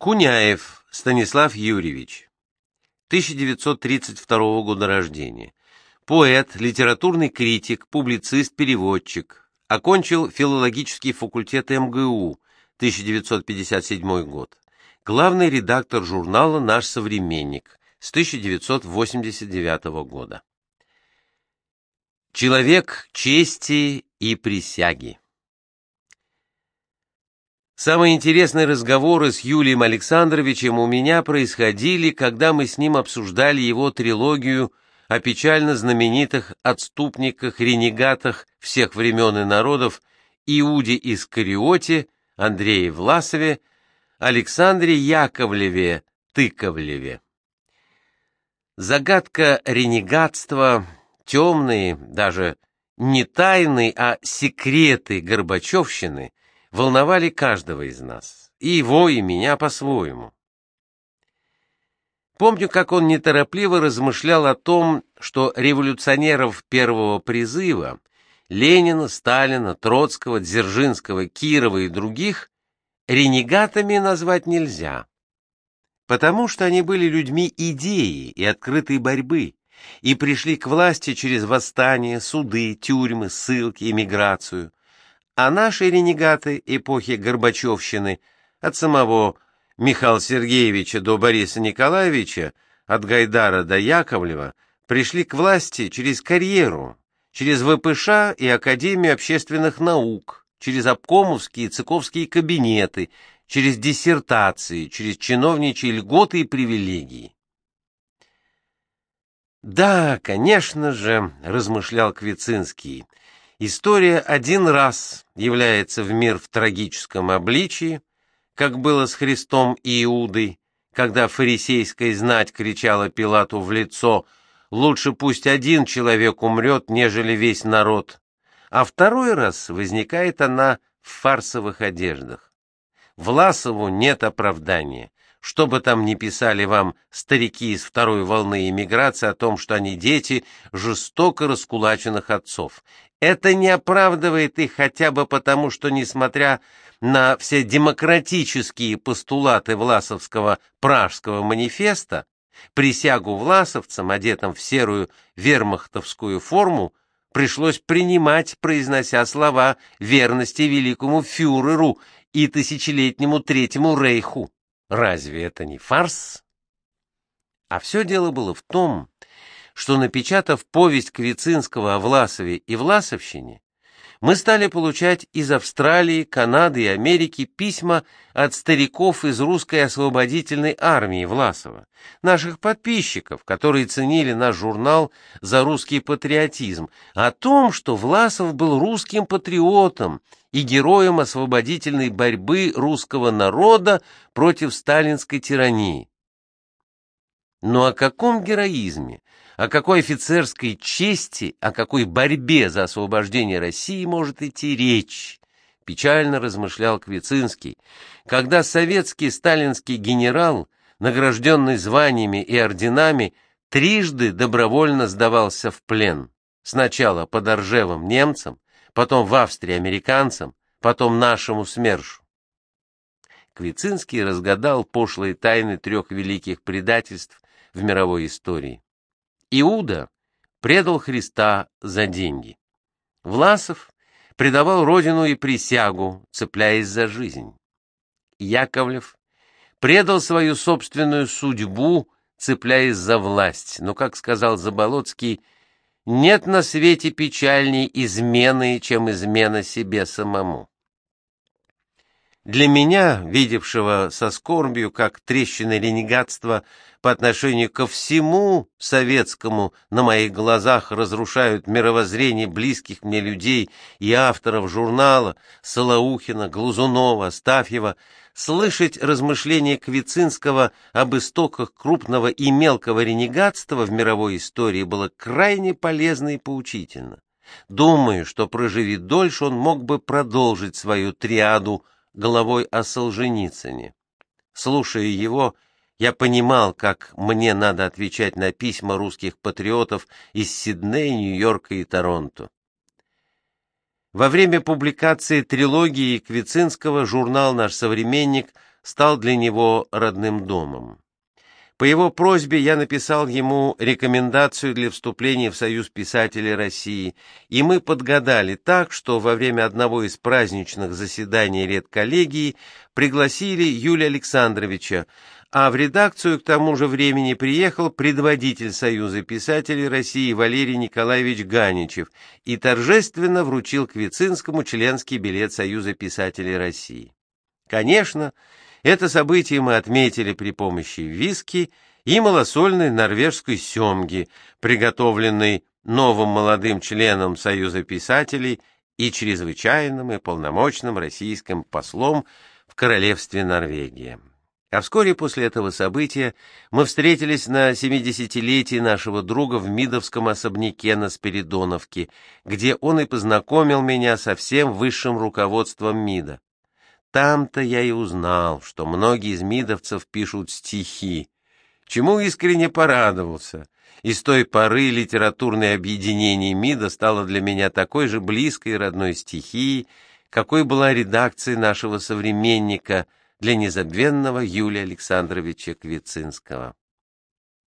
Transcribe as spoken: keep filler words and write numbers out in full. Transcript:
Куняев Станислав Юрьевич, тысяча девятьсот тридцать второго года рождения. Поэт, литературный критик, публицист, переводчик. Окончил филологический факультет эм гэ у, тысяча девятьсот пятьдесят седьмой год. Главный редактор журнала «Наш современник» с тысяча девятьсот восемьдесят девятого года. Человек чести и присяги. Самые интересные разговоры с Юлием Александровичем у меня происходили, когда мы с ним обсуждали его трилогию о печально знаменитых отступниках-ренегатах всех времен и народов Иуде Искариоте, Андрее Власове, Александре Яковлеве Тыковлеве. Загадка ренегатства, темные, даже не тайны, а секреты горбачевщины волновали каждого из нас, и его, и меня по-своему. Помню, как он неторопливо размышлял о том, что революционеров первого призыва Ленина, Сталина, Троцкого, Дзержинского, Кирова и других ренегатами назвать нельзя, потому что они были людьми идеи и открытой борьбы и пришли к власти через восстания, суды, тюрьмы, ссылки, эмиграцию. А наши ренегаты эпохи Горбачевщины, от самого Михаила Сергеевича до Бориса Николаевича, от Гайдара до Яковлева, пришли к власти через карьеру, через вэ пэ ша и Академию общественных наук, через обкомовские и ЦКовские кабинеты, через диссертации, через чиновничьи льготы и привилегии. Да, конечно же, размышлял Квицинский, история один раз является в мир в трагическом обличии, как было с Христом и Иудой, когда фарисейская знать кричала Пилату в лицо: «Лучше пусть один человек умрет, нежели весь народ», а второй раз возникает она в фарсовых одеждах. Власову нет оправдания. Что бы там ни писали вам старики из второй волны эмиграции о том, что они дети жестоко раскулаченных отцов. Это не оправдывает их хотя бы потому, что, несмотря на все демократические постулаты Власовского Пражского манифеста, присягу власовцам, одетым в серую вермахтовскую форму, пришлось принимать, произнося слова верности великому фюреру и тысячелетнему Третьему Рейху. Разве это не фарс? А все дело было в том, что, напечатав повесть Квицинского о Власове и власовщине, мы стали получать из Австралии, Канады и Америки письма от стариков из русской освободительной армии Власова, наших подписчиков, которые ценили наш журнал за русский патриотизм, о том, что Власов был русским патриотом и героем освободительной борьбы русского народа против сталинской тирании. Но о каком героизме, о какой офицерской чести, о какой борьбе за освобождение России может идти речь? Печально размышлял Квицинский, когда советский сталинский генерал, награжденный званиями и орденами, трижды добровольно сдавался в плен. Сначала под Ржевом немцам, потом в Австрии американцам, потом нашему СМЕРШу. Квицинский разгадал пошлые тайны трех великих предательств в мировой истории. Иуда предал Христа за деньги. Власов предавал родину и присягу, цепляясь за жизнь. Яковлев предал свою собственную судьбу, цепляясь за власть. Но, как сказал Заболоцкий, нет на свете печальней измены, чем измена себе самому. Для меня, видевшего со скорбью, как трещины ренегатства по отношению ко всему советскому на моих глазах разрушают мировоззрение близких мне людей и авторов журнала Солоухина, Глазунова, Астафьева, слышать размышления Квицинского об истоках крупного и мелкого ренегатства в мировой истории было крайне полезно и поучительно. Думаю, что, проживи дольше, он мог бы продолжить свою триаду головой о Солженицыне. Слушая его, я понимал, как мне надо отвечать на письма русских патриотов из Сиднея, Нью-Йорка и Торонто. Во время публикации трилогии Квицинского журнал «Наш современник» стал для него родным домом. По его просьбе я написал ему рекомендацию для вступления в Союз писателей России, и мы подгадали так, что во время одного из праздничных заседаний редколлегии пригласили Юлия Александровича, а в редакцию к тому же времени приехал предводитель Союза писателей России Валерий Николаевич Ганичев и торжественно вручил Квицинскому членский билет Союза писателей России. Конечно, это событие мы отметили при помощи виски и малосольной норвежской сёмги, приготовленной новым молодым членом Союза писателей и чрезвычайным и полномочным российским послом в королевстве Норвегия. А вскоре после этого события мы встретились на семидесятилетии нашего друга в Мидовском особняке на Спиридоновке, где он и познакомил меня со всем высшим руководством МИДа. Там-то я и узнал, что многие из мидовцев пишут стихи, чему искренне порадовался, и с той поры литературное объединение МИДа стало для меня такой же близкой и родной стихией, какой была редакция нашего современника для незабвенного Юлия Александровича Квицинского.